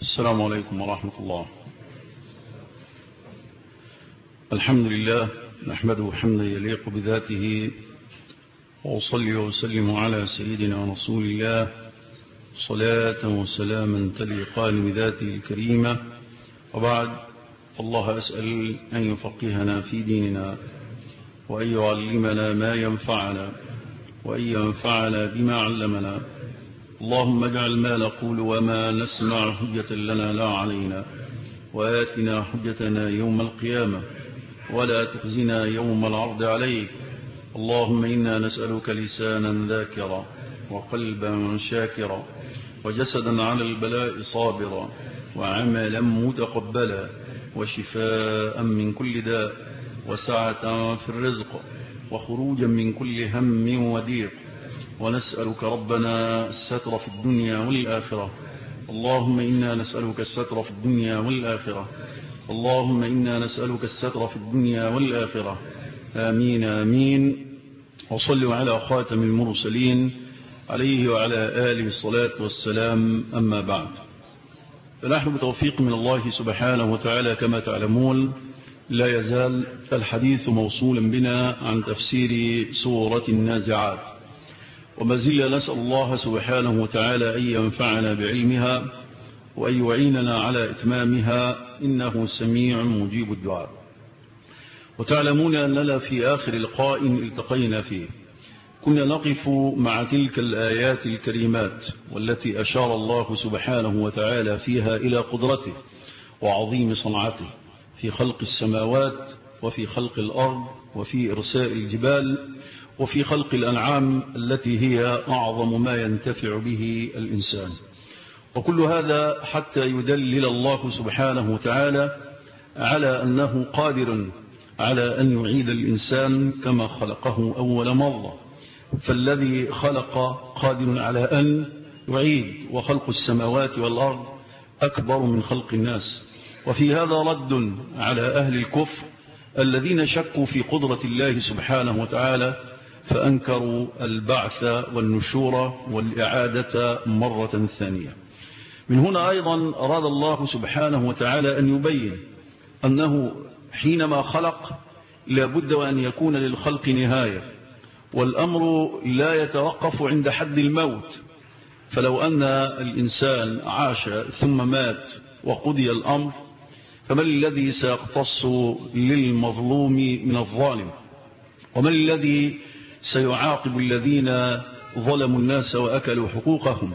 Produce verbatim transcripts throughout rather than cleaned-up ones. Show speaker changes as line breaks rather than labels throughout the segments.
السلام عليكم ورحمة الله. الحمد لله نحمده حمدا يليق بذاته، وأصلي وسلم على سيدنا رسول الله صلاة وسلاما تليقان بذاته الكريمة. وبعد، الله أسأل أن يفقهنا في ديننا، وأن يعلمنا ما ينفعنا، وأن ينفعنا بما علمنا. اللهم اجعل ما نقول وما نسمع حجة لنا لا علينا، وآتنا حجتنا يوم القيامة، ولا تخزنا يوم العرض عليك. اللهم إنا نسألك لسانا ذاكرا، وقلبا شاكرا، وجسدا على البلاء صابرا، وعملا متقبلا، وشفاء من كل داء، وسعة في الرزق، وخروجا من كل هم وضيق. ونسألك ربنا الستر في الدنيا والآخرة. اللهم إنا نسألك الستر في الدنيا والآخرة. اللهم إنا نسألك الستر في الدنيا والآخرة. آمين آمين. وصلوا على خاتم المرسلين عليه وعلى آله الصلاة والسلام. أما بعد، فنحن بتوفيق من الله سبحانه وتعالى كما تعلمون لا يزال الحديث موصولا بنا عن تفسير سورة النازعات، وما زلنا نسأل الله سبحانه وتعالى أن ينفعنا بعلمها، وأن يعيننا على إتمامها، إنه سميع مجيب الدعاء. وتعلمون أننا في آخر لقاء التقينا فيه كنا نقف مع تلك الآيات الكريمات والتي أشار الله سبحانه وتعالى فيها إلى قدرته وعظيم صنعته في خلق السماوات، وفي خلق الأرض، وفي إرساء الجبال، وفي خلق الأنعام التي هي أعظم ما ينتفع به الإنسان. وكل هذا حتى يدلل الله سبحانه وتعالى على أنه قادر على أن يعيد الإنسان كما خلقه أول مرة. فالذي خلق قادر على أن يعيد، وخلق السماوات والأرض أكبر من خلق الناس. وفي هذا رد على أهل الكفر الذين شكوا في قدرة الله سبحانه وتعالى، فأنكروا البعث والنشور والإعادة مرة ثانية. من هنا أيضا أراد الله سبحانه وتعالى أن يبين أنه حينما خلق لابد وأن يكون للخلق نهاية، والأمر لا يتوقف عند حد الموت. فلو أن الإنسان عاش ثم مات وقضي الأمر، فمن الذي سيقتص للمظلوم من الظالم؟ ومن الذي سيعاقب الذين ظلموا الناس وأكلوا حقوقهم؟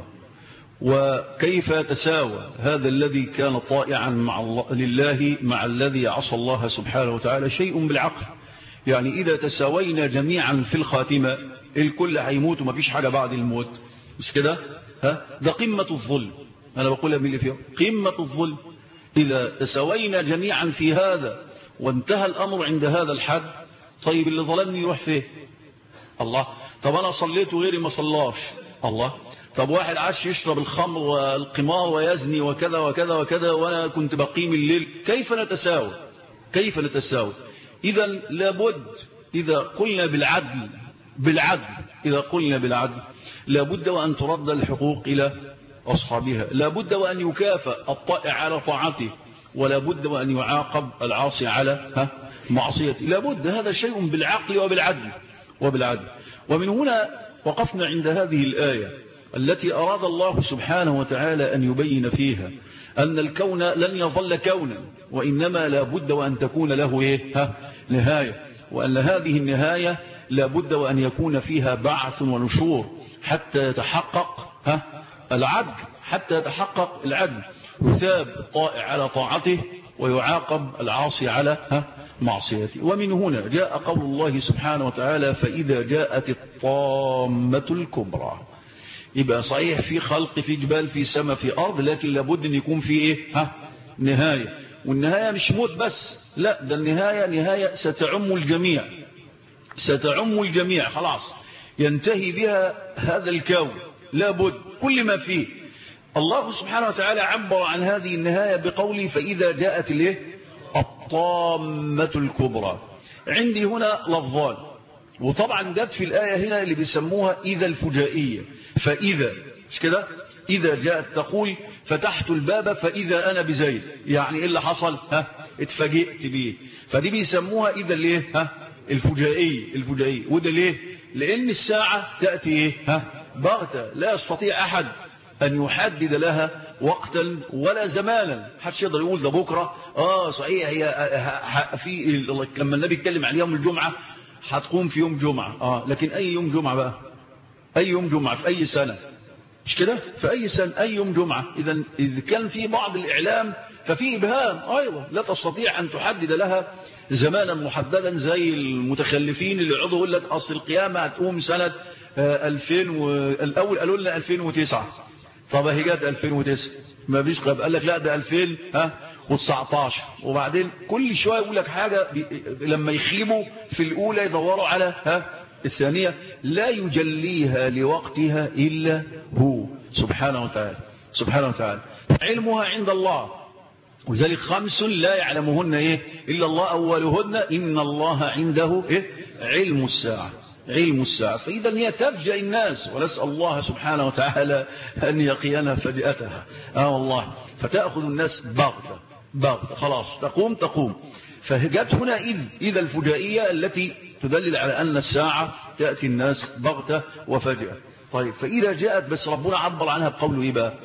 وكيف يتساوى هذا الذي كان طائعا مع الله لله مع الذي عصى الله سبحانه وتعالى؟ شيء بالعقل. يعني إذا تساوينا جميعا في الخاتمة الكل هيموت وما فيش حاجة بعد الموت، مش كده؟ ها؟ ده قمة الظلم. أنا بقولها من اللي فيه قمة الظلم. إذا تساوينا جميعا في هذا وانتهى الأمر عند هذا الحد، طيب اللي ظلمني يروح فيه؟ الله. طب أنا صليت وغيري ما صلاش، الله. طب واحد عاش يشرب الخمر والقمار ويزني وكذا وكذا وكذا، وأنا كنت بقيم الليل. كيف نتساوي؟ كيف نتساوي؟ إذا لابد، إذا قلنا بالعدل بالعدل إذا قلنا بالعدل لابد وأن ترد الحقوق إلى أصحابها، لابد وأن يكافئ الطائع على طاعته، ولابد وأن يعاقب العاصي على ها معصيته. لابد، هذا شيء بالعقل وبالعدل وبالعدل. ومن هنا وقفنا عند هذه الآية التي أراد الله سبحانه وتعالى أن يبين فيها أن الكون لن يظل كونا، وإنما لابد وأن تكون له إيه؟ ها نهاية، وأن هذه النهاية لابد وأن يكون فيها بعث ونشور حتى يتحقق ها العدل، حتى يتحقق العدل. يثاب الطائع على طاعته، ويعاقب العاصي على ها معصيته. ومن هنا جاء قول الله سبحانه وتعالى: فإذا جاءت الطامة الكبرى. يبقى صحيح في خلق، في جبال، في سماء، في أرض، لكن لابد أن يكون في إيه؟ ها نهاية. والنهاية مش موت بس، لا، ده النهاية نهاية ستعم الجميع، ستعم الجميع، خلاص ينتهي بها هذا الكون، لابد كل ما فيه. الله سبحانه وتعالى عبر عن هذه النهاية بقوله: فإذا جاءت الايه؟ الطامة الكبرى. عندي هنا لفظان، وطبعا جت في الآية هنا اللي بيسموها إذا الفجائية. فإذا، مش كده؟ إذا جاءت تقول فتحت الباب فإذا أنا بزيد، يعني إيه اللي حصل؟ ها اتفاجئت بيه. فدي بيسموها إذا ليه ها الفجائية الفجائية. وده ليه؟ لأن الساعة تأتي إيه ها بغتة، لا يستطيع أحد أن يحدد لها وقتا ولا زمانا. محدش يقدر يقول ده بكرة. آه صحيح هي في لما النبي اتكلم عن يوم الجمعة هتقوم في يوم جمعة، آه لكن أي يوم جمعة بقى؟ أي يوم جمعة في أي سنة؟ مش كده؟ في أي سنة أي يوم جمعة؟ إذا إذا كان في بعض الإعلام ففي إبهام أيضا، لا تستطيع أن تحدد لها زمانا محددا زي المتخلفين اللي يقعدوا يقول لك أصل القيامة هتقوم سنة ألفين و... الأول قالوا لنا ألفين وتسعة، طب هي جت ألفين وتسعة ما فيش قبل، قال لك لا ده ألفين وتسعتاشر، وبعدين كل شوية يقول لك حاجة بي... لما يخيبوا في الأولى يدوروا على ها الثانية. لا يجليها لوقتها إلا هو سبحانه وتعالى سبحانه وتعالى. علمها عند الله، وذلك خمس لا يعلمهن إيه إلا الله، أولهن إن الله عنده إيه علم الساعة علم الساعة. فإذا هي تفجأ الناس، ونسأل الله سبحانه وتعالى أن يقينا فجأتها. آه والله، فتأخذ الناس بغتة بغتة، خلاص تقوم تقوم. فهجت هنا إذ إذا الفجائية التي تدلل على أن الساعة تأتي الناس بغتة وفجأة. طيب فإذا جاءت، بس ربنا عبر عنها بقوله إيه بقى؟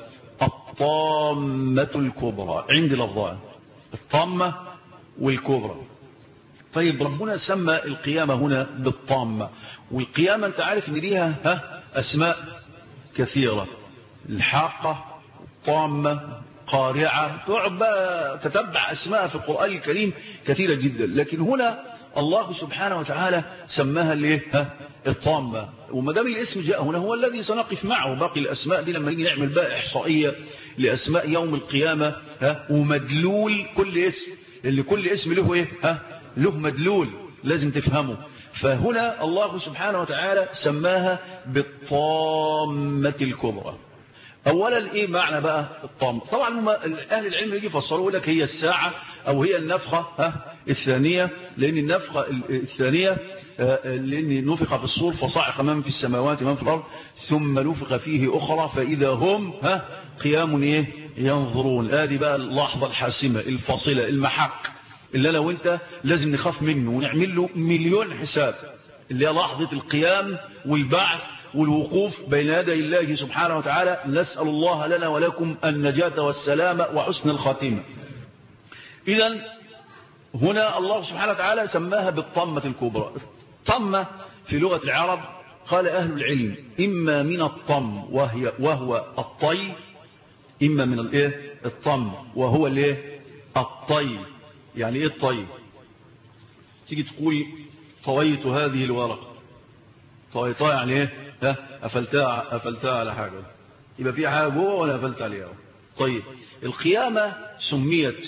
الطامة الكبرى. عند لفظان الطامة والكبرى. طيب ربنا سمى القيامة هنا بالطامة، والقيامة انت عارف ان ليها ها اسماء كثيرة، الحاقة، طامة، قارعة، تعب تتبع اسماء في القرآن الكريم كثيرة جدا، لكن هنا الله سبحانه وتعالى سماها ليه ها الطامة. وما دام الاسم جاء هنا هو الذي سنقف معه، باقي الاسماء دي لما نيجي نعمل بقى احصائية لاسماء يوم القيامة ها ومدلول كل اسم، اللي كل اسم له ايه ها له مدلول لازم تفهمه. فهنا الله سبحانه وتعالى سماها بالطامة الكبرى. اولا ايه معنى بقى الطامة؟ طبعا اهل العلم يجي يفسروا يقول لك هي الساعة او هي النفخة ها الثانية، لان النفخة الثانية لان نفخ في الصور فصعق من في السماوات من في الارض ثم نفخ فيه اخرى فاذا هم ها قيام ايه ينظرون. ادي بقى اللحظة الحاسمة الفاصلة المحك اللي انا وانت لازم نخاف منه ونعمل له مليون حساب، اللي هي لحظة القيام والبعث والوقوف بين يدي الله سبحانه وتعالى. نسأل الله لنا ولكم النجاة والسلامة وحسن الخاتمة. إذن هنا الله سبحانه وتعالى سماها بالطمة الكبرى. الطمة في لغة العرب قال أهل العلم إما من الطم وهي وهو الطي، إما من الايه الطم وهو الايه الطي. يعني ايه الطي؟ تيجي تقول طويت هذه الورقة، طويتها يعني ايه ها قفلتها قفلتها على حاجة، يبقى في حاجة جوه ولا قفلت عليها. طيب القيامة سميت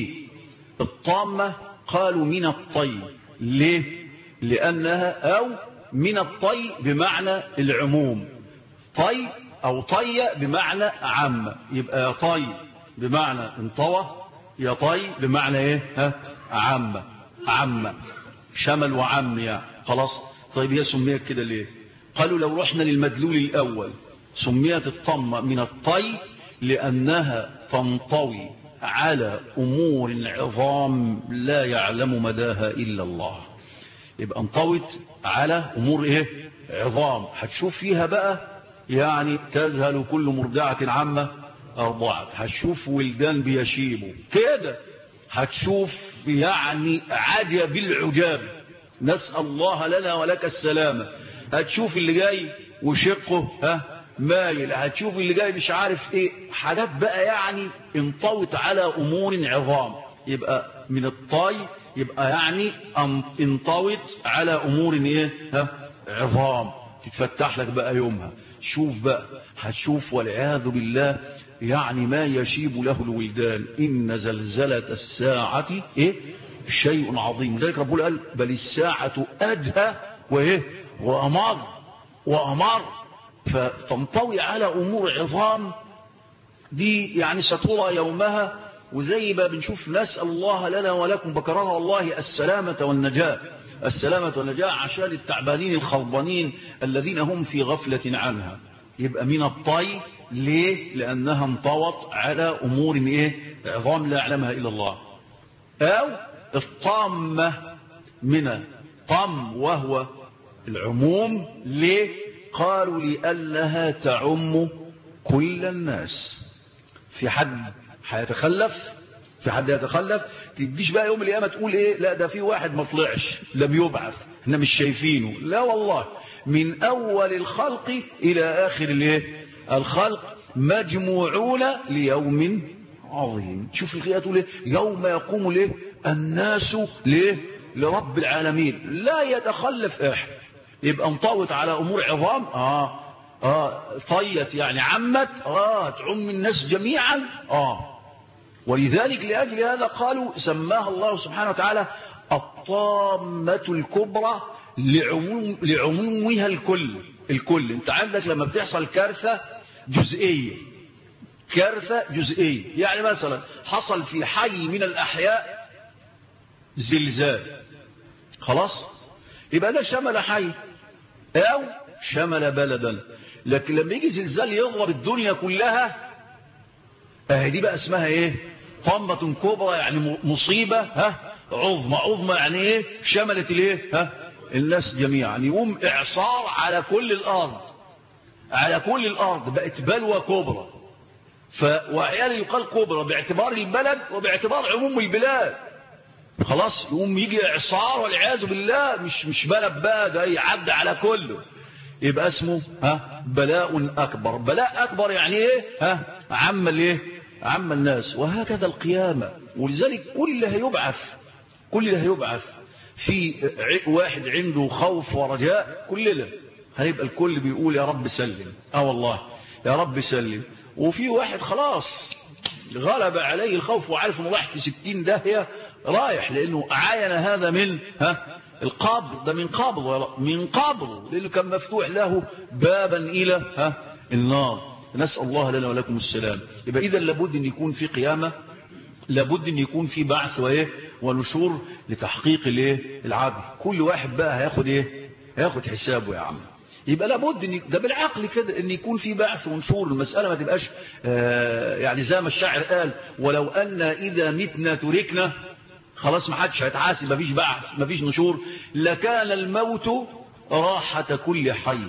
بالطامة قالوا من الطي، ليه؟ لأنها أو من الطي بمعنى العموم، طي أو طي بمعنى عام، يبقى طي بمعنى انطوى، يا طي بمعنى ايه ها عامة عامة شمل وعم يعني خلاص. طيب هي سميت كده ليه؟ قالوا لو رحنا للمدلول الأول سميت الطمة من الطي لأنها تنطوي على أمور عظام لا يعلم مداها إلا الله. يبقى انطوت على أمور ايه عظام، هتشوف فيها بقى يعني تذهل كل مرضعة عامة أرضعت، هتشوف ولدان بيشيبوا كده، هتشوف يعني عجب العجاب، نسأل الله لنا ولك السلامة. هتشوف اللي جاي وشقه ها مايل، هتشوف اللي جاي مش عارف ايه، حاجات بقى يعني انطوت على أمور عظام. يبقى من الطاي يبقى يعني انطوت على أمور ايه ها عظام، تتفتح لك بقى يومها. شوف بقى هتشوف والعياذ بالله يعني ما يشيب له الولدان، إن زلزلة الساعة إيه شيء عظيم. ذلك ربنا قال بل الساعة أدهى وإيه وأمر وأمر. فتنطوي على أمور عظام دي يعني سترى يومها. وزي ما بنشوف نسأل الله لنا ولكم بكرنا والله السلامة والنجاة السلامة والنجاة عشان التعبانين الخربانين الذين هم في غفلة عنها. يبقى من الطي ليه؟ لأنها انطوت على أمور إيه؟ عظام لا يعلمها إلا الله. أو الطامة من طم وهو العموم. ليه؟ قالوا لأنها تعم كل الناس. في حد هيتخلف، في حد يتخلف، تجيش بقى يوم القيامة تقول ايه؟ لا ده في واحد ما طلعش لم يبعث احنا مش شايفينه. لا والله، من اول الخلق الى اخر الايه الخلق مجموعون ليوم عظيم. شوف القيامة تقول ايه؟ يوم يقوم الايه الناس ليه لرب العالمين لا يتخلف احد. يبقى انطوت على امور عظام، اه اه طيت يعني عمت، اه تعم الناس جميعا. اه ولذلك لأجل هذا قالوا سماها الله سبحانه وتعالى الطامة الكبرى لعموم لعمومها الكل. الكل انت عندك لما بتحصل كارثة جزئية، كارثة جزئية، يعني مثلا حصل في حي من الأحياء زلزال، خلاص يبقى ده شمل حي أو شمل بلدا. لكن لما يجي زلزال يضرب الدنيا كلها، اهي دي بقى اسمها ايه؟ طامة كبرى، يعني مصيبة ها عظمى. عظمى يعني ايه؟ شملت الايه ها الناس جميعا. يقوم اعصار على كل الارض، على كل الارض بقت بلوى كبرى. فوعيال يقال كبرى باعتبار البلد وباعتبار عموم البلاد. خلاص يقوم يجي اعصار والعياذ بالله، مش مش بلد بقى ده يعدي على كله، يبقى اسمه ها بلاء اكبر. بلاء اكبر يعني ايه؟ ها عم الايه عم الناس. وهكذا القيامة. ولذلك كل اللي هيبعث كل اللي هيبعث في واحد عنده خوف ورجاء، كلنا هيبقى الكل بيقول يا رب سلم. اه والله يا رب سلم. وفي واحد خلاص غلب عليه الخوف وعارف انه رايح في ستين داهية رايح، لانه عاين هذا من ها القبر، ده من قبر من قبر لانه كان مفتوح له بابا الى ها النار. نسأل الله لنا ولكم السلام. يبقى إذا لابد أن يكون في قيامة، لابد أن يكون في بعث وإيه ونشور لتحقيق الإيه العدل. كل واحد بقى هياخد إيه هياخد حسابه يا عم. يبقى لابد أن ده بالعقل كده أن يكون في بعث ونشور. المسألة ما تبقاش آه يعني زي ما الشاعر قال ولو أن إذا متنا تركنا، خلاص ما حدش هيتحاسب، ما فيش بعث ما فيش نشور. لكان الموت راحة كل حي،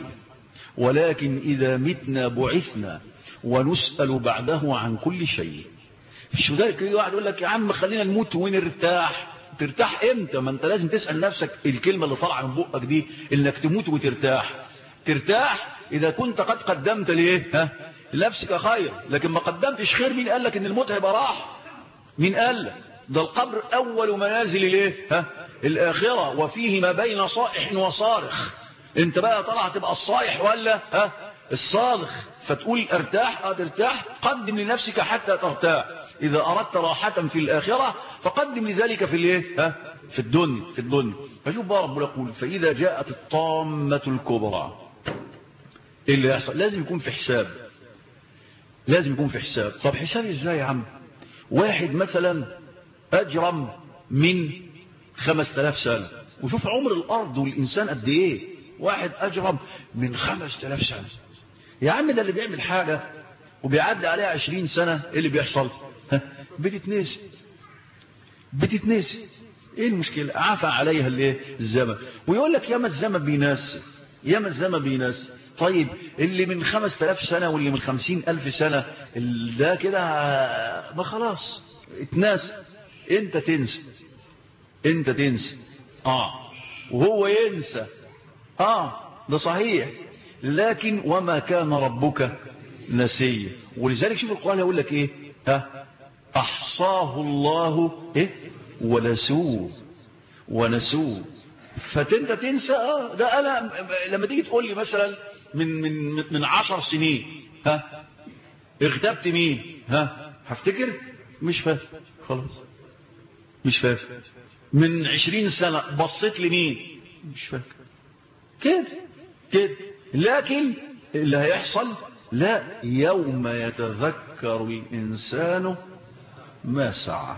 ولكن إذا متنا بعثنا ونسأل بعده عن كل شيء. في ذلك واحد يقول لك يا عم خلينا نموت ونرتاح. ترتاح امتى؟ ما انت لازم تسأل نفسك الكلمة اللي طالعه من بقك دي انك تموت وترتاح. ترتاح اذا كنت قد قدمت ليه ها لنفسك خير، لكن ما قدمتش خير. مين قال لك ان الموت هيبقى راح؟ مين قال لك؟ ده القبر اول منازل ليه ها الاخرة، وفيه ما بين صائح وصارخ. انت بقى طلع تبقى الصائح ولا ها الصالخ؟ فتقول ارتاح، اه ترتاح، قدم لنفسك حتى ترتاح. اذا اردت راحة في الاخرة فقدم لذلك في الايه ها في الدنيا في الدنيا. فشوف بقى ربنا يقول فاذا جاءت الطامة الكبرى، ايه اللي يحصل؟ لازم يكون في حساب، لازم يكون في حساب. طب حساب ازاي يا عم؟ واحد مثلا اجرم من خمس تلاف سنة، وشوف عمر الارض والانسان قد ايه. واحد اجرم من خمس تلاف سنة يا عم، ده اللي بيعمل حاجة وبيعدي عليها عشرين سنة، ايه اللي بيحصل؟ بتتنسي بتتنسي. ايه المشكلة؟ عفى عليها الايه الزمن. ويقول لك ياما الزمن بينسي، ياما الزمن بينسي. طيب اللي من خمس تلاف سنة واللي من خمسين الف سنة ده كده ما خلاص اتناسي. انت تنسى انت تنسى اه وهو ينسى اه ده صحيح، لكن وما كان ربك نسيا. ولذلك شوف القرآن يقول لك ايه ها احصاه الله ايه ونسوه ونسوه. فتنت تنسى اه ده انا لما تيجي تقول لي مثلا من من من عشر سنين ها اغتبت مين ها هفتكر؟ مش فاكر خلاص مش فاكر. من عشرين سنة بصيت لمين؟ مش فاكر. كده كده. لكن اللي هيحصل لا، يوم يتذكر الإنسان ما سعى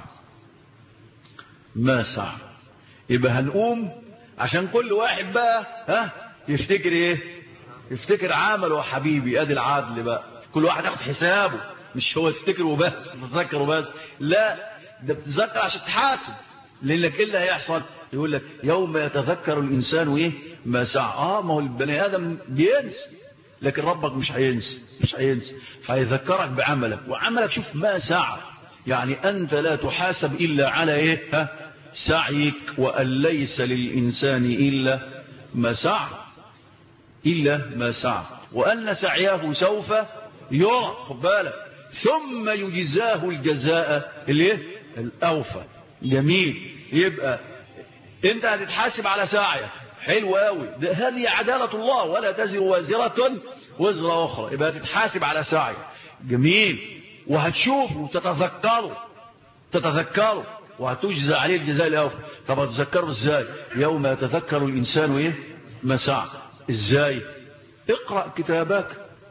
ما سعى. يبقى هنقوم عشان كل واحد بقى ها يفتكر ايه؟ يفتكر عمله. حبيبي ادي العدل بقى. كل واحد ياخد حسابه، مش هو تفتكر وبس تتذكر وبس، لا ده بتتذكر عشان تحاسب. لانك ايه اللي هيحصل؟ يقول لك يوم يتذكر الانسان ايه ما سعى. اه ما هو البني ادم بينسى، لكن ربك مش هينسى، مش هينسى، فهيذكرك بعملك. وعملك شوف ما سعى، يعني انت لا تحاسب الا على ايه؟ ها سعيك. وان ليس للانسان الا ما سعى، الا ما سعى، وان سعيه سوف يرى. خد بالك، ثم يجزاه الجزاء الايه؟ الاوفى. جميل. يبقى انت هتتحاسب على سعيك، حلو قوي، هذه عدالة الله، ولا تزر وازرة وزر اخرى. يبقى هتتحاسب على سعيك، جميل، وهتشوفه وتتذكره، تتذكره وهتجزى عليه الجزاء الاوفى. طب هتذكره ازاي؟ يوم يتذكر الانسان ايه ما سعى. ازاي؟ اقرأ كتابك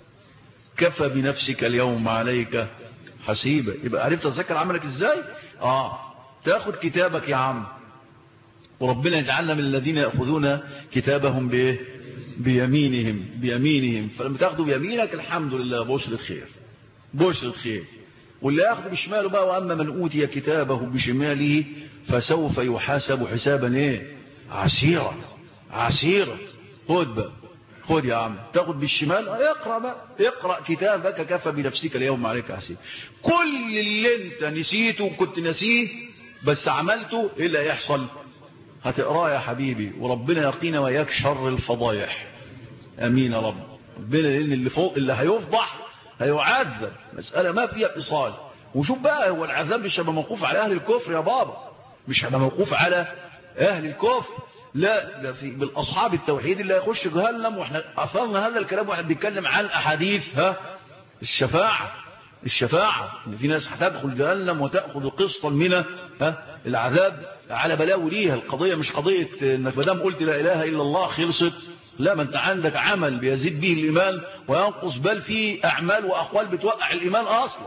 كفى بنفسك اليوم عليك حسيبا. يبقى عرفت تتذكر عملك ازاي؟ اه تاخد كتابك يا عم، وربنا يجعلنا من الذين يأخذون كتابهم بايه؟ بيمينهم، بيمينهم. فلما تاخدوا بيمينك الحمد لله بشرة خير، بشرة خير. واللي ياخد بشماله بقى، واما من اوتي كتابه بشماله فسوف يحاسب حسابا ايه؟ عسيرا، عسيرا. خد بقى، خد يا عم، تاخد بالشمال، اقرأ بقى، اقرأ كتابك كفى بنفسك اليوم عليك حسيب. كل اللي انت نسيته وكنت نسيه بس عملته، ايه اللي هيحصل؟ هتقرأ يا حبيبي. وربنا يقينا وياك شر الفضايح، امين يا رب. ربنا لان اللي فوق اللي هيفضح هيعذب، مسألة ما فيها اتصال. وشوف بقى، هو العذاب مش هيبقى موقوف على اهل الكفر يا بابا، مش هيبقى موقوف على اهل الكفر، لا، ده في بالاصحاب التوحيد اللي هيخش جهنم. واحنا اثرنا هذا الكلام واحنا بنتكلم عن احاديث ها الشفاعه، الشفاعه ان في ناس هتدخل جهنم وتاخذ قسطا من ها العذاب على بلاوي ليها. القضيه مش قضيه انك ما دام قلت لا اله الا الله خلصت، لا، ما انت عندك عمل بيزيد به الايمان وينقص، بل في اعمال واقوال بتوقع الايمان اصلا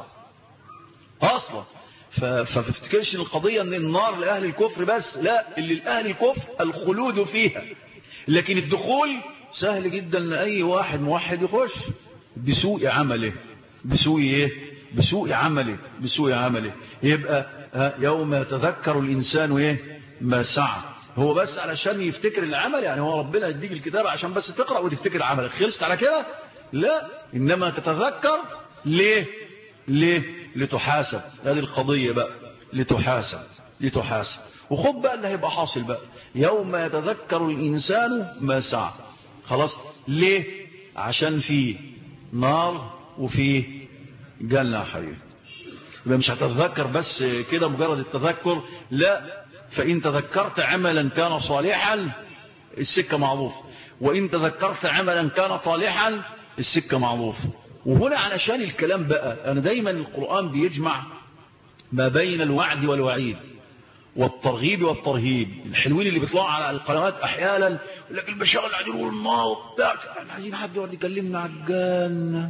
اصلا. ففتفتكرش القضية ان النار لأهل الكفر بس، لا، اللي لأهل الكفر الخلود فيها، لكن الدخول سهل جدا لأي واحد موحد يخش بسوء عمله، بسوء ايه؟ بسوء عمله، بسوء عمله. يبقى يوم يتذكر الإنسان ايه ما سعى. هو بس علشان يفتكر العمل؟ يعني هو ربنا يديك الكتاب عشان بس تقرأ وتفتكر عملك خلصت على كده؟ لا، إنما تتذكر. ليه؟ ليه؟ لتحاسب. هذه القضية بقى، لتحاسب، لتحاسب. وخد بقى اللي هيبقى حاصل بقى، يوم يتذكر الإنسان ما سعى. خلاص. ليه؟ عشان فيه نار وفيه جنة حرير. يبقى مش هتتذكر بس كده مجرد التذكر، لا، فإن تذكرت عملا كان صالحا السكة معروف، وإن تذكرت عملا كان طالحا السكة معروف. وهنا علشان الكلام بقى، أنا دايما القرآن بيجمع ما بين الوعد والوعيد والترغيب والترهيب. الحلوين اللي بيطلعوا على القنوات أحيانا لكن البشار اللي قاعدين يقولوا النار بتاع، احنا عايزين حد يقعد يكلمنا على الجنة،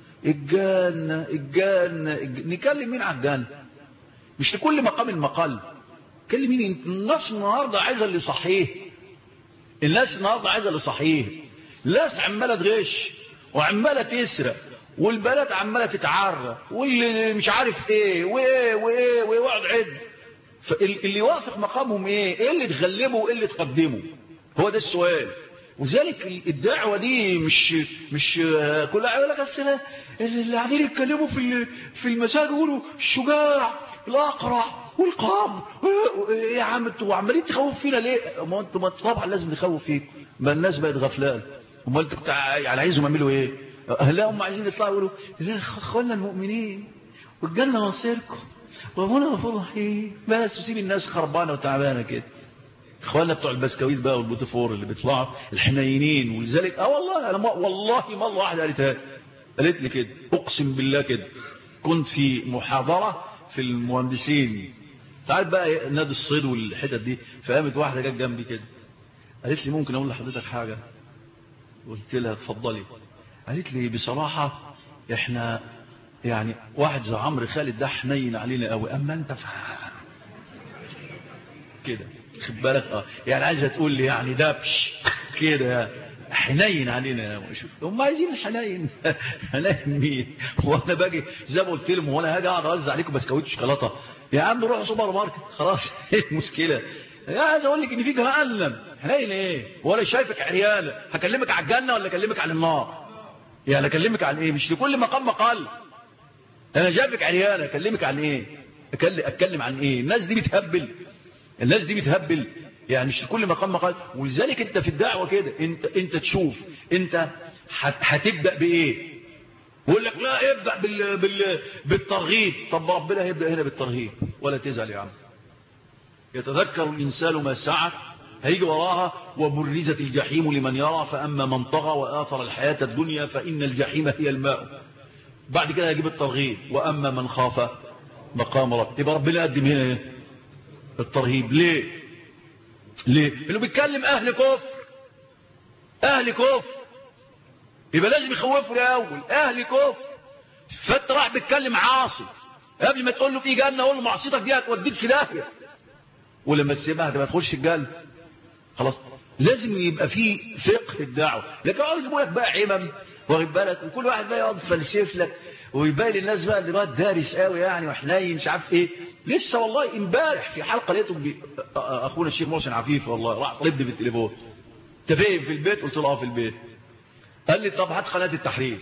الجنة، الجنة، الجنة. نكلم مين على الجنة؟ مش لكل مقام المقال. كلم مين؟ الناس النهارده عايزة اللي صحيه، الناس النهارده عايزة اللي صحيه. الناس عمالة تغش وعمالة تسرق، والبلد عمالة تتعرى، واللي مش عارف ايه وايه وايه ويقعد عد. فاللي يوافق مقامهم ايه؟ ايه اللي تغلبه وايه اللي تقدمه؟ هو ده السؤال. وذلك الدعوة دي مش مش كلها يقول لك السنة اللي قاعدين يتكلموا في في المساجد يقولوا الشجاع الأقرع والقام. ايه يا عم انتوا عمالين تخوف فينا ليه؟ ما انتوا طبعا لازم نخوف فيكم، ما الناس بقت غفلان. امال انتوا يعني عايزهم يعملوا ايه؟ لا، هم عايزين يطلعوا يقولوا يا اخوانا المؤمنين والجنة مصيركم ربنا غفور رحيم، بس وسيب الناس خربانه وتعبانه كده. اخواننا بتوع البسكويت بقى والبوتفور اللي بيطلعوا الحنينين، ولذلك اه والله انا ما والله ما الله واحده قالتها قالت لي كده، اقسم بالله كده. كنت في محاضره في المهندسين، تعرف بقى نادي الصيد والحتت دي، فقامت واحده جت جنبي كده قالت لي ممكن اقول لحضرتك حاجه؟ قلت لها اتفضلي. قالت لي بصراحه احنا يعني واحد زي عمرو خالد ده حنين علينا قوي، اما انت فهم كده، خد بالك. اه يعني عايزه تقول لي يعني دبش كده، حنين علينا. شوف هم عايزين الحنين. حنين مين؟ وانا باجي زي ما قلت لهم وانا هاجي اقعد اوزع عليكم بسكويت شوكولاته؟ يا عم روح سوبر ماركت خلاص. ايه المشكله؟ يا عايز اقول لك ان في جهنم. حنين ايه؟ ولا شايفك عريانه. هكلمك على الجنه ولا اكلمك عن النار؟ يعني اكلمك عن ايه؟ مش لكل مقام مقال. انا جايبك عريانه اكلمك عن ايه؟ اتكلم عن ايه؟ الناس دي بتهبل. الناس دي بتهبل. يعني مش كل مقام مقال. ولذلك انت في الدعوه كده انت انت تشوف انت هتبدا بايه. يقول لك لا ابدا بال بال بالترغيب. طب ربنا هيبدا هنا بالترهيب. ولا تزعل يا عم. يتذكر الانسان ما سعى هيجي وراها وبرزت الجحيم لمن يرى فاما من طغى واثر الحياه الدنيا فان الجحيم هي الماء. بعد كده هيجيب الترغيب واما من خاف مقام ربه. يبقى ربنا قدم هنا ايه؟ الترهيب. ليه؟ ليه؟ انه بيتكلم اهل كفر. اهل كفر يبقى لازم يخوفوا الاول. اهل كفر. فانت راح بتكلم عاصي قبل ما تقول له في جنه قول له معصيتك دي هتوديك في داهيه. ولما تسيبها ما تدخلش الجنه. خلاص لازم يبقى في فقه الدعوه. لكن عاوز يجيبوا لك بقى عمم واخد بالك وكل واحد بقى يقعد يفلسف لك ويبين للناس بقى اللي بقى دارس قوي يعني وحنين مش عارف ايه. لسه والله امبارح في حلقه لقيته بي... اخونا الشيخ محسن عفيف والله راح طلبني في التليفون. انت فين؟ في البيت؟ قلت له اه في البيت. قال لي طب هات قناه التحرير.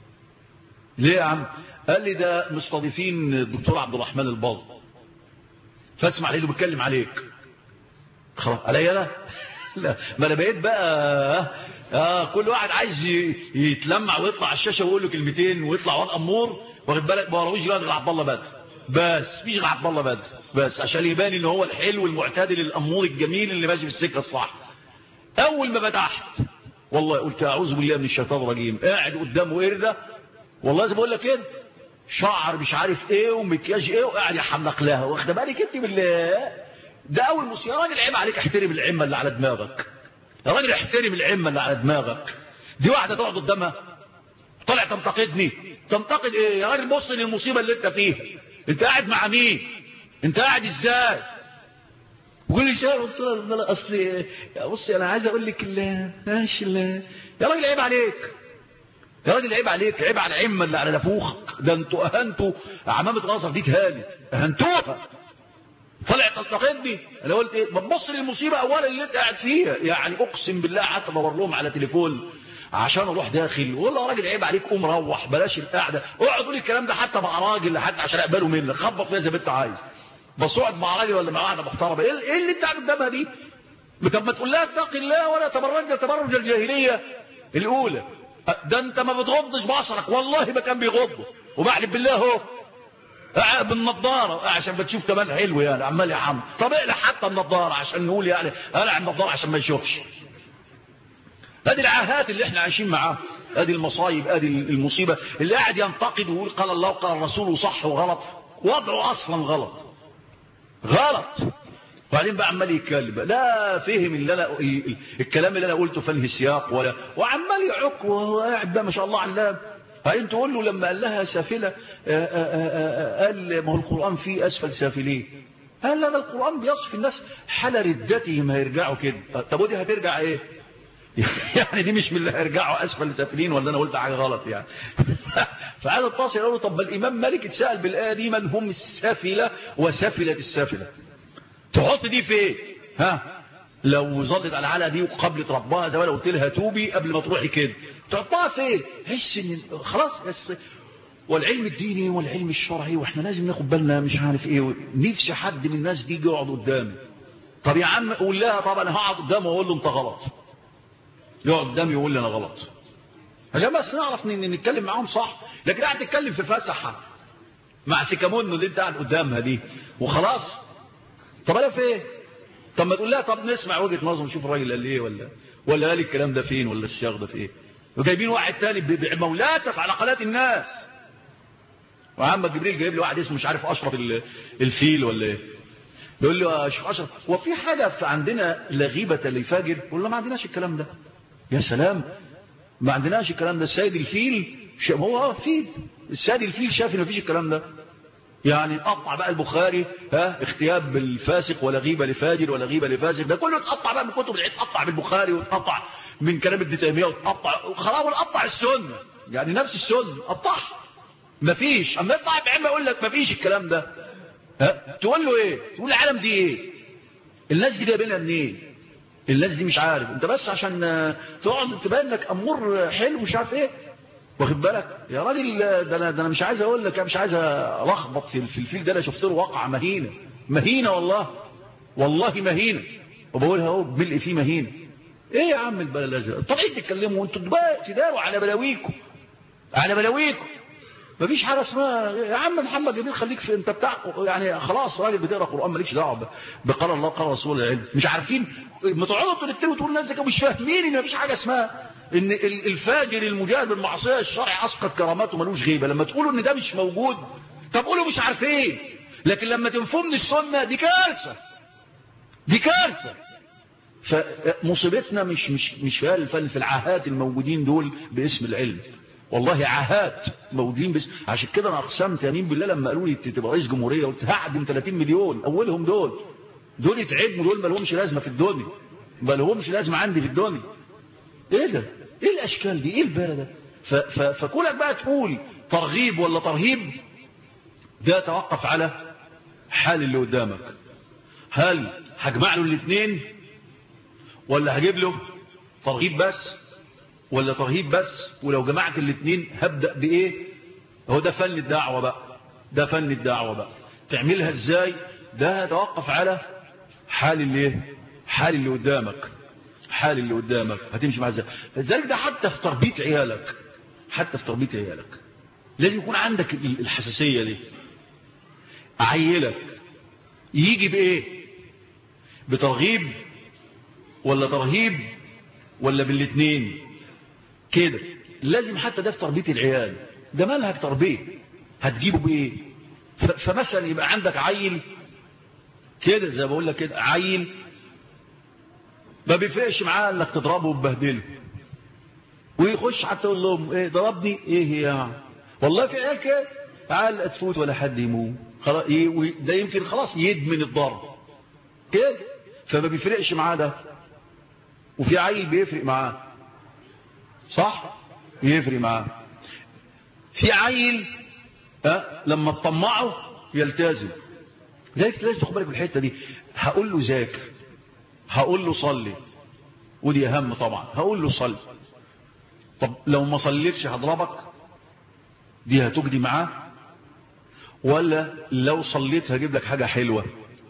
ليه يا عم؟ قال لي ده مستضيفين الدكتور عبد الرحمن الباض فاسمع ليه بيتكلم عليك. خلاص علي انا؟ لا ما انا بقيت بقى اه كل واحد عايز يتلمع ويطلع على الشاشه ويقول له كلمتين ويطلع واد امور واخد بالك. ما وراهوش غير عبد الله بدر بس. مفيش غير عبد الله بدر بس عشان يبان ان هو الحلو المعتدل الامور الجميل اللي ماشي في السكه الصح. اول ما فتحت والله قلت اعوذ بالله من الشيطان الرجيم. قاعد قدامه قرده والله زي ما بقول لك كده شعر مش عارف ايه ومكياج ايه وقاعد يحنق لها واخد بالك انت بالله. ده اول مصيبه. يا راجل عيب عليك احترم العمه اللي على دماغك. يا راجل احترم العمه اللي على دماغك. دي واحده تقعد قدامها طلع تنتقدني. تنتقد ايه يا راجل؟ بص للمصيبه اللي انت فيها. انت قاعد مع مين؟ انت قاعد ازاي؟ وقول لي شايف اصل بصي انا عايز اقول لك ماشي يا راجل عيب عليك. يا راجل عيب عليك. عيب على العمه اللي على نافوخك. ده انتوا اهنتوا عمامه ناصر دي اتهانت اهنتوها. طلع تنتقدني. انا قلت ايه؟ بتبص للمصيبه اولا اللي انت قاعد فيها. يعني اقسم بالله حتى بدور لهم على تليفون عشان اروح داخل والله يا راجل عيب عليك. قوم روح بلاش القعده. اقعد قول الكلام ده حتى مع راجل حتى عشان اقبله منك. خبط فيها زي ما انت عايز بس اقعد مع راجل ولا مع واحده محترمه. ايه اللي انت قاعد قدامها دي؟ طب ما تقول لها اتقي الله ولا تبرج تبرج الجاهليه الاولى. ده انت ما بتغضش بصرك والله ما كان بيغضه وبعد بالله اهو قاعد بالنضاره عشان بتشوف كمان حلو يعني عمال يا عم. طب اقلع حتى النضاره عشان نقول يعني قلع النضاره عشان ما يشوفش. ادي العاهات اللي احنا عايشين معاها. ادي المصايب. ادي المصيبه اللي قاعد ينتقد ويقول قال الله وقال الرسول صح وغلط. وضعه اصلا غلط غلط. وبعدين بقى عمال يتكلم لا فهم اللي انا الكلام اللي انا قلته فنهي السياق ولا وعمال يعك وهو قاعد بقى ما شاء الله علام. فانت تقول له لما قال لها سافله قال ما هو القران فيه اسفل سافلين. قال لا ده القران بيصف الناس حال ردتهم هيرجعوا كده. طب ودي هترجع ايه؟ يعني دي مش من اللي هيرجعوا اسفل سافلين ولا انا قلت حاجه غلط يعني. فعاد الطاس يقول له طب الامام مالك اتسال بالايه دي من هم السافله وسفله السافله. تحط دي في ايه؟ ها لو ظلت على الحلقه دي وقبلت ربها زي ما انا قلت لها توبي قبل ما تروحي كده تحطها فين؟ حس ان خلاص بس. والعلم الديني والعلم الشرعي واحنا لازم ناخد بالنا مش عارف ايه. نفسي حد من الناس دي يقعد قدامي. طب يا عم قول لها طب انا هقعد قدامه واقول له انت غلط. يقعد قدامي يقول لي انا غلط عشان بس نعرف ان نتكلم معاهم صح. لكن قاعد تتكلم في فسحه مع سيكامون اللي انت قاعد قدامها دي وخلاص. طب انا في ايه؟ طب ما تقول لها طب نسمع وجهه نظر نشوف الراجل قال ايه ولا ولا قال الكلام ده فين ولا السياق ده في ايه. وجايبين واحد تاني بمولاسف على قناه الناس. وعم جبريل جايب لي واحد اسمه مش عارف اشرف الفيل ولا ايه. يقول له يا شيخ اشرف هو في حاجه عندنا لا غيبه للفاجر؟ يقول له ما عندناش الكلام ده. يا سلام ما عندناش الكلام ده. السيد الفيل هو فيل. السيد الفيل شاف ان مفيش الكلام ده.
يعني قطع بقى البخاري ها اغتياب بالفاسق ولا غيبة لفاجر ولا غيبة لفاسق، ده كله اتقطع بقى من كتب العلم، اتقطع بالبخاري واتقطع من كلام ابن تيمية واتقطع خلاص، ونقطع السنة يعني نفس السنة قطعها مفيش. اما يطلع بعلم يقول لك مفيش الكلام ده، ها تقول له ايه؟ تقول العالم دي ايه؟ الناس دي جايبينها منين؟ الناس دي مش عارف انت بس عشان تقعد تبان لك امور حلو مش عارف ايه، واخد بالك يا راجل؟ ده انا ده انا مش عايز اقول لك، مش عايز الخبط في في الفيل ده. انا شفت له واقعه مهينه مهينه والله والله مهينه، وبقولها اهو بملء فيه مهينه. ايه يا عم البلازه طالعين تتكلموا وانتوا تداروا على بلاويكم على بلاويكم. مفيش حاجه اسمها يا عم محمد جميل خليك في انت بتاع يعني خلاص راجل بتقرا قران مالكش دعوه بقال الله قال رسول العلم. مش عارفين ما تقعدوا تقولوا تقولوا الناس مش فاهمين ان مفيش حاجه اسمها ان الفاجر المجاهد بالمعصيه الشرع اسقط كراماته ملوش غيبه. لما تقولوا ان ده مش موجود طب قولوا مش عارفين، لكن لما تنفوا من السنه دي كارثه دي كارثه. فمصيبتنا مش مش مش في العاهات الموجودين دول باسم العلم، والله عاهات موجودين بس. عشان كده انا اقسمت يمين بالله لما قالوا لي تبقى رئيس جمهوريه قلت هعدم ثلاثين مليون اولهم دول دول يتعدموا، دول ما لهمش لازمه في الدنيا، ما لهمش لازمه عندي في الدنيا. ايه ده؟ ايه الاشكال دي؟ ايه البره ده؟ فكونك بقى تقول ترغيب ولا ترهيب ده توقف على حال اللي قدامك. هل هجمع له الاثنين ولا هجيب له ترغيب بس ولا ترهيب بس؟ ولو جمعت الاثنين هبدأ بايه؟ هو ده فن الدعوة بقى، ده فن الدعوة بقى. تعملها ازاي؟ ده هتوقف على حال اللي حال اللي قدامك حال اللي قدامك هتمشي معاه ازاي. لذلك ده حتى في تربية عيالك حتى في تربية عيالك لازم يكون عندك الحساسية دي. عيلك يجي بايه؟ بترغيب ولا ترهيب ولا بالاثنين كده؟ لازم حتى ده في تربية العيال، ده منهج تربية هتجيبه بايه؟ فمثلا يبقى عندك عيل كده زي ما بقول لك كده، عيل ما بيفرقش معاه انك تضربه وتبهدله ويخش حتى يقول لهم ايه ضربني ايه يعني. والله في عيال كده عيال تفوت ولا حد يموت خلاص، ده يمكن خلاص يدمن الضرب كده فما بيفرقش معاه ده. وفي عيل بيفرق معاه صح يفرق معاه. في عيل أه لما تطمعه يلتزم. ذلك لازم تاخد بالك بالحته دي. هقول له ذاكر، هقول له صلي، ودي اهم طبعا، هقول له صلي. طب لو ما صليتش هضربك، دي هتجدي معاه؟ ولا لو صليت هجيب لك حاجه حلوه؟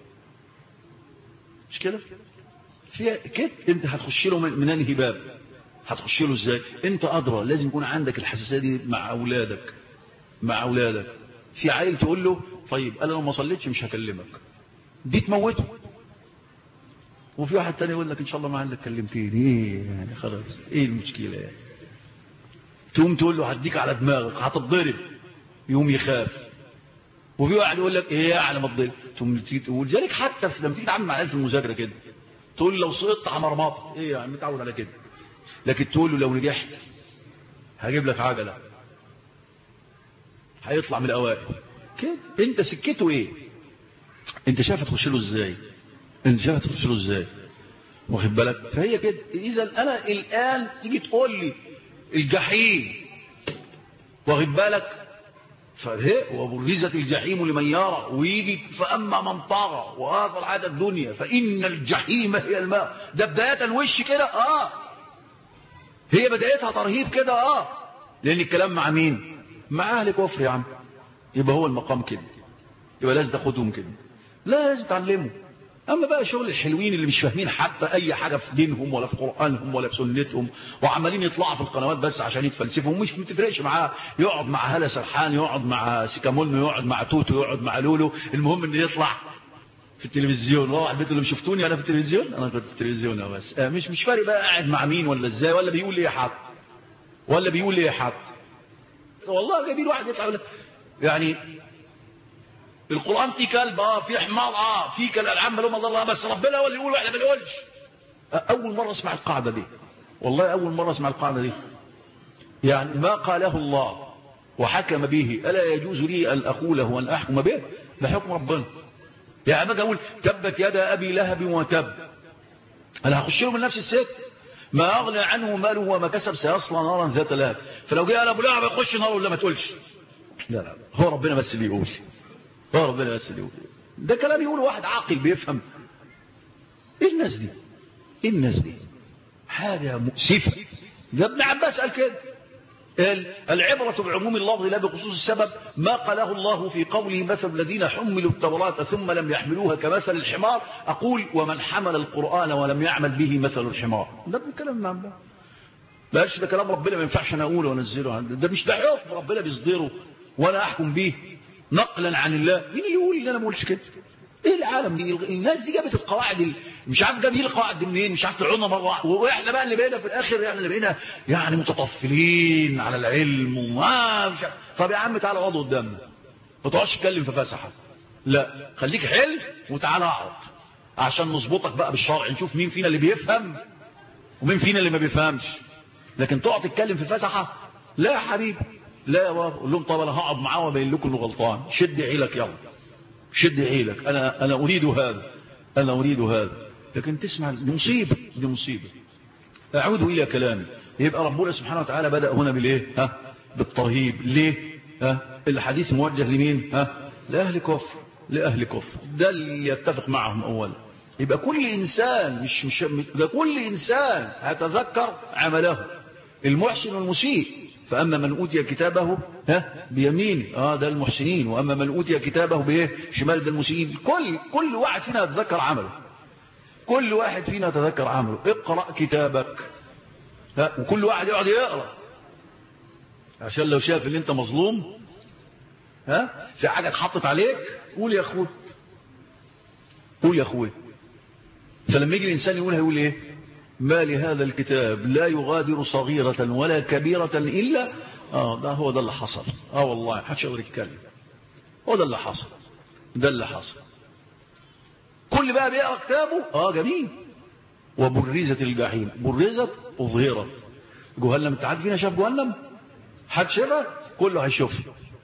مش كده؟ في كده انت هتخش له من انهي باب؟ هتخش له ازاي؟ انت ادرى. لازم يكون عندك الحساسيه دي مع اولادك مع اولادك. في عيل تقول له طيب انا لو ما صليتش مش هكلمك، دي تموته. وفي واحد تاني يقول لك ان شاء الله ما عندك كلمتين ايه يعني خلاص ايه المشكله يعني. تقوم تقول له هديك على دماغك هتتضرب، يقوم يخاف. وفي واحد يقول لك ايه على ما تضرب تقوم تقول. ذلك حتى لما تيجي تتعامل مع العيال في المذاكره كده تقول لو سقطت همرمطك ايه يعني متعود على كده، لكن تقول له لو نجحت هجيب لك عجله هيطلع من الاوائل كده. انت سكته ايه؟ انت شايف تخش له ازاي؟ انت شايف تخش له ازاي؟ واخد بالك؟ فهي كده. اذا انا الان تيجي تقول لي الجحيم واخد بالك فهي وبرزت الجحيم لمن يرى، ويجي فاما من طغى وآثر الحياة الدنيا فان الجحيم هي الماء. ده بدايه وش كده اه هي بدايتها ترهيب كده اه لان الكلام مع مين؟ مع اهل كفر يا عم. يبقى هو المقام كده، يبقى لازم تاخدهم كده، لا لازم تعلمهم. اما بقى شغل الحلوين اللي مش فاهمين حتى اي حاجه في دينهم ولا في قرانهم ولا في سنتهم وعمالين يطلعوا في القنوات بس عشان يتفلسفوا ومش بتفرقش معاه يقعد مع هلا سرحان، يقعد مع سيكامون، يقعد مع توتو، يقعد مع لولو، المهم انه يطلع في التلفزيون. والله البيت اللي شفتوني انا في التلفزيون، انا كنت في التلفزيون بس آه مش مش فارق بقى قاعد مع مين ولا ازاي ولا بيقول ايه حد ولا بيقول ايه حد. والله جايبين واحد يطلع يعني القرآن في كلب اه في حمار اه في كالأنعام ملوم الله، بس ربنا هو اللي يقول واحنا ما بنقولش. أول مرة اسمع القاعدة دي، والله أول مرة اسمع القاعدة دي. يعني ما قاله الله وحكم به ألا يجوز لي أن أقوله وأن أحكم به؟ ده حكم ربنا. يعني أما أقول تبت يدا أبي لهب وتب، أنا هخش له من نفس الست، ما أغنى عنه ماله وما كسب سيصلى نارا ذات لهب. فلو جاء أبو لهب يخش نار ولا ما تقولش؟ لا لا، هو ربنا بس اللي يقول، هو ربنا بس اللي يقول. ده كلام يقول واحد عاقل بيفهم. إيه الناس دي؟ إيه الناس دي؟ حاجة مؤسفة. ده ابن عباس قال كده، العبرة بعموم اللفظ لا بخصوص السبب، ما قاله الله في قوله مثل الذين حملوا التوراة ثم لم يحملوها كمثل الحمار، أقول ومن حمل القرآن ولم يعمل به مثل الحمار. ده كلام ابن عباس، بلاش ده كلام ربنا ما ينفعش انا اقوله وانزله، ده مش ده حكم ربنا بيصدره وانا احكم به نقلا عن الله. مين اللي يقول ان انا ما اقولش كده؟ ايه العالم دي؟ الناس دي جابت القواعد ال... مش عارف جاب القواعد دي منين، مش عارف طلعونا مره، واحنا بقى اللي بقينا في الاخر احنا اللي بقينا يعني متطفلين على العلم وما مش عارف. طب يا عم تعالى اقعد قدامنا، ما تقعدش تتكلم في فسحه، لا خليك حل وتعالى اقعد عشان نظبطك بقى بالشرع، نشوف مين فينا اللي بيفهم ومين فينا اللي ما بيفهمش. لكن تقعد تتكلم في فسحه، لا يا حبيبي، لا يا بابا. قول لهم طب انا هقعد معاه وابين لكم انه غلطان، شد عيلك يلا، شد عيلك، انا انا اريد هذا، انا اريد هذا. لكن تسمع، دي مصيبه، دي مصيبه. اعود الى كلامي. يبقى ربنا سبحانه وتعالى بدا هنا بالايه؟ ها بالترهيب. ليه؟ ها الحديث موجه لمين؟ ها لاهل كفر، لاهل كفر، ده اللي يتفق معهم اولا. يبقى كل انسان مش مش ده كل انسان هيتذكر عمله، المحسن والمسيء. فأما من أوتي كتابه ها بيمينه، اه ده المحسنين، وأما من أوتي كتابه بايه شمال، ده المسيئين. كل كل واحد فينا يتذكر عمله، كل واحد فينا يتذكر عمله. اقرأ كتابك، ها وكل واحد يقعد يقرأ عشان لو شاف ان انت مظلوم، ها في حاجة اتحطت عليك، قول يا اخوي، قول يا اخوي. فلما يجي الانسان يقول هيقول ايه؟ ما لهذا الكتاب لا يغادر صغيرة ولا كبيرة إلا آه ده هو ده اللي حصل. آه والله محدش يقدر يتكلم، هو ده اللي حصل، ده اللي حصل. كل بقى بيقرأ كتابه آه جميل. وبرزت الجحيم، برزت أظهرت. جهنم، انت حد فينا شاف جهنم؟ حد شافها؟ كله هيشوف.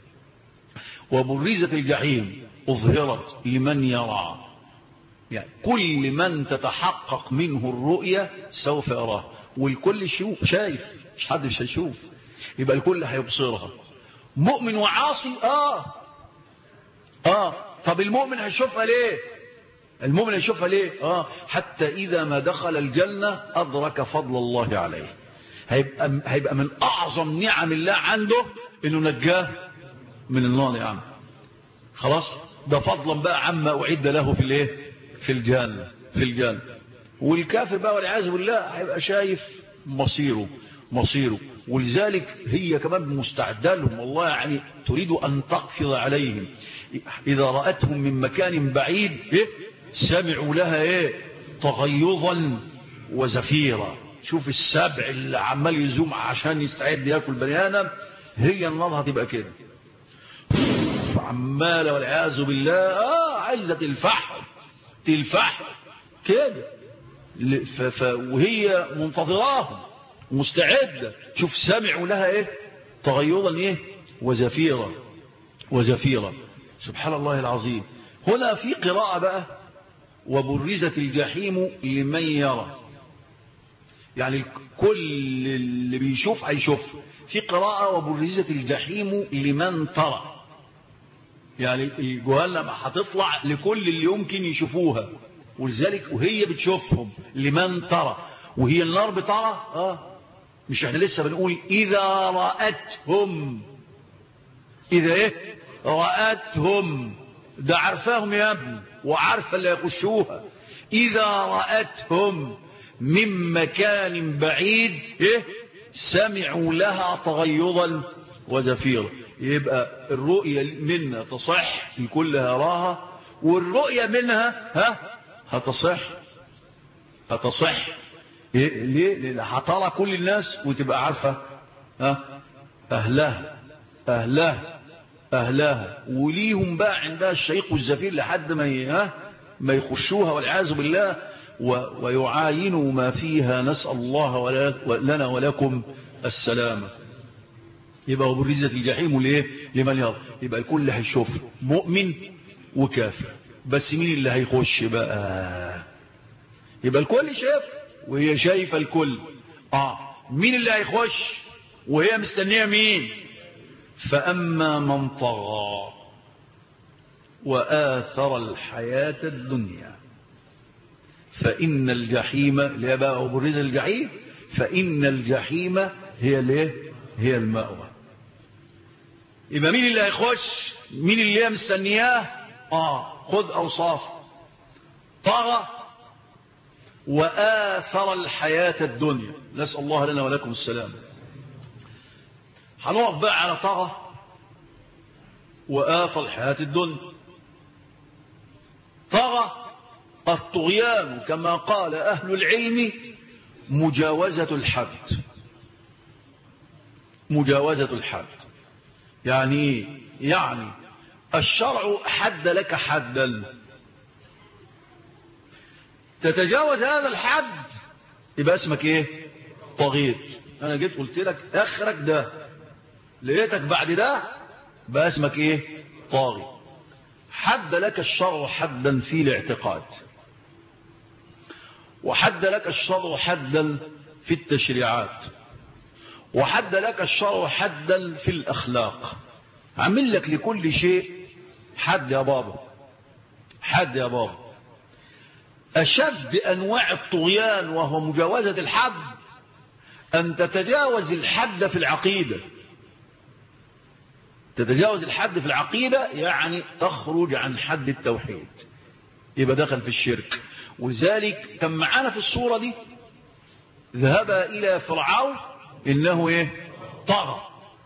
وبرزت الجحيم أظهرت لمن يرى، يعني كل من تتحقق منه الرؤية سوف يراه، والكل يشوف، شايف، مش حد مش هيشوف. يبقى الكل هيبصرها. مؤمن وعاصي اه اه طب المؤمن هيشوفها ليه؟ المؤمن هيشوفها ليه؟ اه حتى إذا ما دخل الجنة أدرك فضل الله عليه. هيبقى هيبقى من أعظم نعم الله عنده إنه نجاه من النار يا عم. خلاص، ده فضلا بقى عما أعد له في الايه؟ في الجنة، في الجنة. والكافر بقى والعياذ بالله هيبقى شايف مصيره، مصيره. ولذلك هي كمان مستعدة لهم والله، يعني تريد أن تقفض عليهم. إذا رأتهم من مكان بعيد إيه؟ سمعوا لها إيه؟ تغيظا وزفيرا. شوف السبع اللي عمال يزوم عشان يستعد ياكل بني آدم، هي النار هتبقى كده عمالة والعياذ بالله آه عايزة تلفحهم، تلفح كده. ف... ف... وهي منتظراهم مستعدة. شوف سمعوا لها ايه؟ تغيظا ايه؟ وزفيرا، وزفيرا. سبحان الله العظيم. هنا في قراءة بقى وبرزت الجحيم لمن يرى، يعني كل اللي بيشوف هيشوف. في قراءة وبرزت الجحيم لمن ترى، يعني الجهنم هتطلع لكل اللي يمكن يشوفوها. ولذلك وهي بتشوفهم لمن ترى، وهي النار بترى اه مش احنا لسه بنقول اذا رأتهم، اذا ايه؟ رأتهم، ده عارفاهم يا ابني وعارفه اللي يخشوها. اذا رأتهم من مكان بعيد ايه؟ سمعوا لها تغيظا وزفيرا. يبقى الرؤية منها تصح، الكل هراها، والرؤية منها ها هتصح، هتصح إيه؟ ليه؟ لأن هترى كل الناس وتبقى عارفة ها أهلها، أهلها، أهلها. وليهم بقى عندها الشيق والزفير لحد ما ها ما يخشوها والعياذ بالله ويعاينوا ما فيها. نسأل الله لنا ولكم السلامة. يبقى وبرزت الجحيم ليه لمن يرى، يبقى الكل هيشوف مؤمن وكافر، بس مين اللي هيخش بقى؟ يبقى الكل شاف وهي شايفه الكل. اه مين اللي هيخش وهي مستنيه مين؟ فاما من طغى وآثر الحياة الدنيا فإن الجحيم اللي بقى وبرز الجحيم فإن الجحيم هي الايه؟ هي المأوى. يبقى مين اللي هيخش؟ مين اللي هي مستنياه؟ اه خذ اوصاف: طغى وآثر الحياة الدنيا. نسأل الله لنا ولكم السلام. هنقف بقى على طغى وآثر الحياة الدنيا. طغى الطغيان كما قال أهل العلم مجاوزة الحد. مجاوزة الحد يعني يعني الشرع حد لك حدا، تتجاوز هذا الحد يبقى اسمك ايه؟ طغيت. انا جيت قلت لك اخرك ده، لقيتك بعد ده بقى اسمك ايه؟ طاغي. حد لك الشرع حدا في الاعتقاد، وحد لك الشرع حدا في التشريعات، وحد لك الشرع حدا في الأخلاق. عمل لك لكل شيء حد يا بابا، حد يا بابا. أشد أنواع الطغيان وهو مجاوزة الحد أن تتجاوز الحد في العقيدة. تتجاوز الحد في العقيدة يعني تخرج عن حد التوحيد، يبقى دخل في الشرك. ولذلك كان معانا في الصورة دي: ذهب إلى فرعون إنه إيه؟ طغى.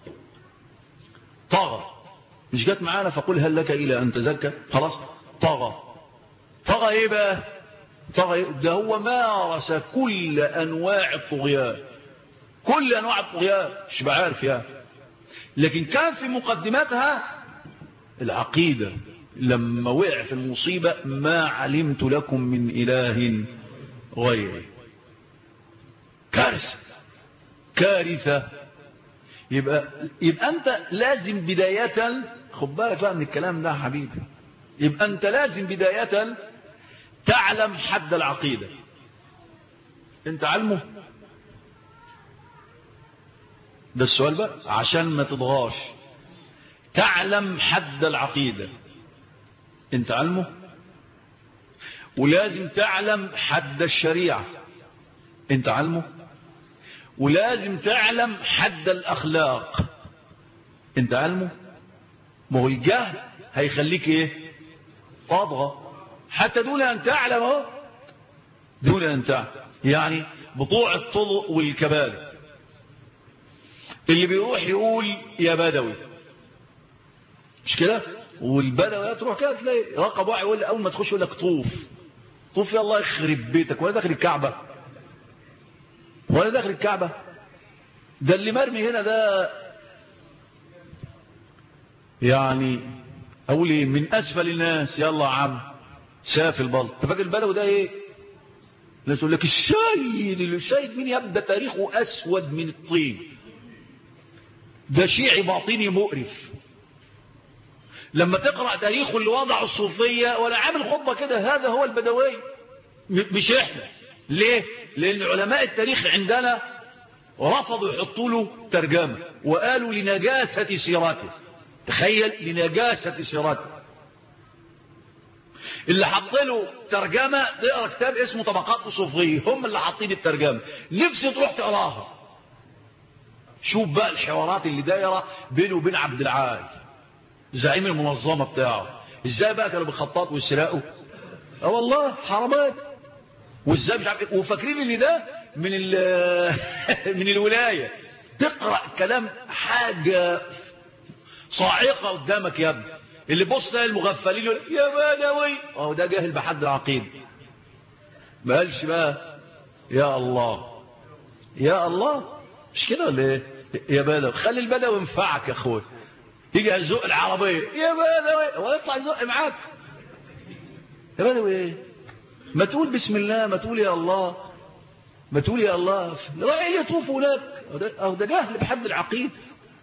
طغى مش جت معانا فقل هل لك إلى أن تزكى؟ خلاص طغى. طغى إيه بقى؟ طغى إيه؟ ده هو مارس كل أنواع الطغيان، كل أنواع الطغيان مش بعارف يعني، لكن كان في مقدمتها العقيدة. لما وقع في المصيبة: ما علمت لكم من إله غيري. كارثة كارثة. يبقى يبقى أنت لازم بداية، خد بالك بقى من الكلام ده يا حبيبي، يبقى أنت لازم بداية تعلم حد العقيدة. أنت علمه؟ ده السؤال بقى عشان ما تضغاش. تعلم حد العقيدة، أنت علمه؟ ولازم تعلم حد الشريعة، أنت علمه؟ ولازم تعلم حد الأخلاق، أنت علمه؟ ما هو الجهل هيخليك إيه؟ طاغى حتى دون أن تعلم. اهو دون أن تعلم. يعني بطوع الطرق والكبائر اللي بيروح يقول يا بدوي، مش كده؟ والبدوي تروح كده تلاقي رقب واحد يقول أول ما تخش يقول لك طوف طوف. يا الله يخرب بيتك، ولا داخل الكعبة ولا داخل الكعبة. ده اللي مرمي هنا ده يعني أقول إيه؟ من أسفل الناس. يلا يا عم شاف البلط. تفاكر البدوي ده إيه؟ لا تقول لك الشايد. الشايد مين يبدأ؟ تاريخه أسود من الطين. ده شيعي باطني مقرف. لما تقرأ تاريخه اللي وضعه الصوفية ولا عامل خطبة كده: هذا هو البدوي. مش احنا. ليه؟ لأن علماء التاريخ عندنا رفضوا يحطوا له ترجمة وقالوا لنجاسة سيرته. تخيل، لنجاسة سيرته. اللي حط له ترجمة تقرأ كتاب اسمه طبقات الصوفية، هم اللي حاطين الترجمة. نفسي تروح تقراها. شوف بقى الحوارات اللي دايرة بينه وبين عبد العال زعيم المنظمة بتاعه، ازاي بقى كانوا بالخطاط والسراقوا. اه والله حرامات. وازاي مش عارف، وفاكرين ان ده من من الولاية. تقرأ كلام حاجة صاعقة قدامك يا ابني. اللي بص المغفلين يقول يا بدوي، اه ده جاهل بحد العقيدة. ما قالش بقى يا الله يا الله، مش كده ولا ايه؟ يا بدوي. خلي البدوي ينفعك يا اخوي. يجي يزق العربية يا بدوي ويطلع يزق معاك. يا بدوي ايه؟ ما تقول بسم الله، ما تقول يا الله، ما تقول يا الله. رايح يطوف هناك، او ده جهل بحد العقيدة.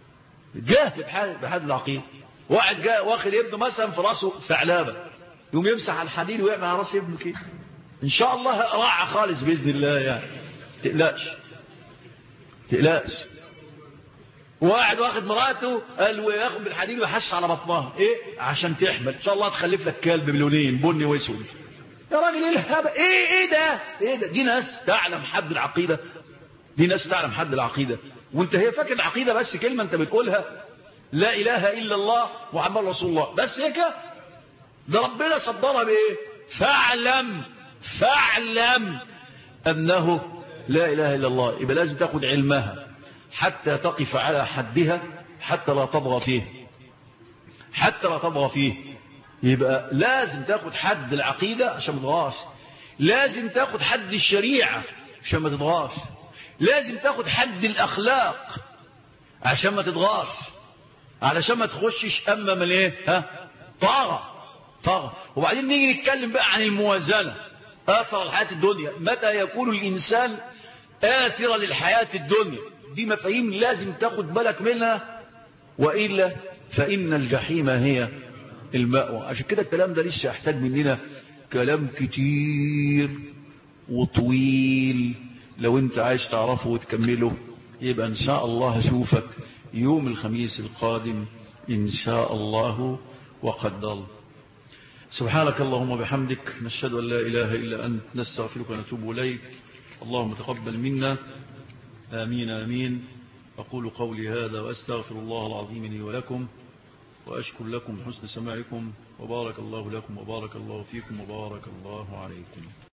جاهل بحد العقيدة. واحد جاء واخد ابنه مثلا في راسه ثعلبة، يقوم يمسح على الحديد ويعمل على راس ابنه كده، ان شاء الله راعى خالص باذن الله يعني. تقلقش تقلقش. واحد واخد مراته قال وياخد بالحديد ويحش على بطنها، ايه عشان تحمل ان شاء الله تخلف لك كلب بلونين بني واسود. يا راجل ايه الهبل، ايه ايه ده ايه ده؟ دي ناس تعلم حد العقيده، دي ناس تعلم حد العقيده. وانت هي فاكر العقيده بس كلمه انت بتقولها لا اله الا الله محمد رسول الله بس هيك؟ ده ربنا صدرها بايه؟ فاعلم فاعلم انه لا اله الا الله. يبقى لازم تاخد علمها حتى تقف على حدها، حتى لا تطغى فيه، حتى لا تطغى فيه. يبقى لازم تاخد حد العقيدة عشان ما تطغاش، لازم تاخد حد الشريعة عشان ما تطغاش، لازم تاخد حد الأخلاق عشان ما تطغاش، علشان ما تخشش أما من ايه ها طغى طغى. وبعدين نيجي نتكلم بقى عن الموازنة، آثر الحياة الدنيا، متى يكون الإنسان آثرا للحياة الدنيا؟ دي مفاهيم لازم تاخد بالك منها، وإلا فإن الجحيم هي المأوى. عشان كده الكلام ده لسه يحتاج مننا كلام كتير وطويل. لو انت عايز تعرفه وتكمله يبقى ان شاء الله هشوفك يوم الخميس القادم ان شاء الله وقدر. سبحانك اللهم وبحمدك، نشهد ان لا اله الا انت، نستغفرك ونتوب اليك. اللهم تقبل منا، آمين آمين. أقول قولي هذا وأستغفر الله العظيم لي ولكم، وأشكر لكم حسن سماعكم، وبارك الله لكم وبارك الله فيكم وبارك الله عليكم.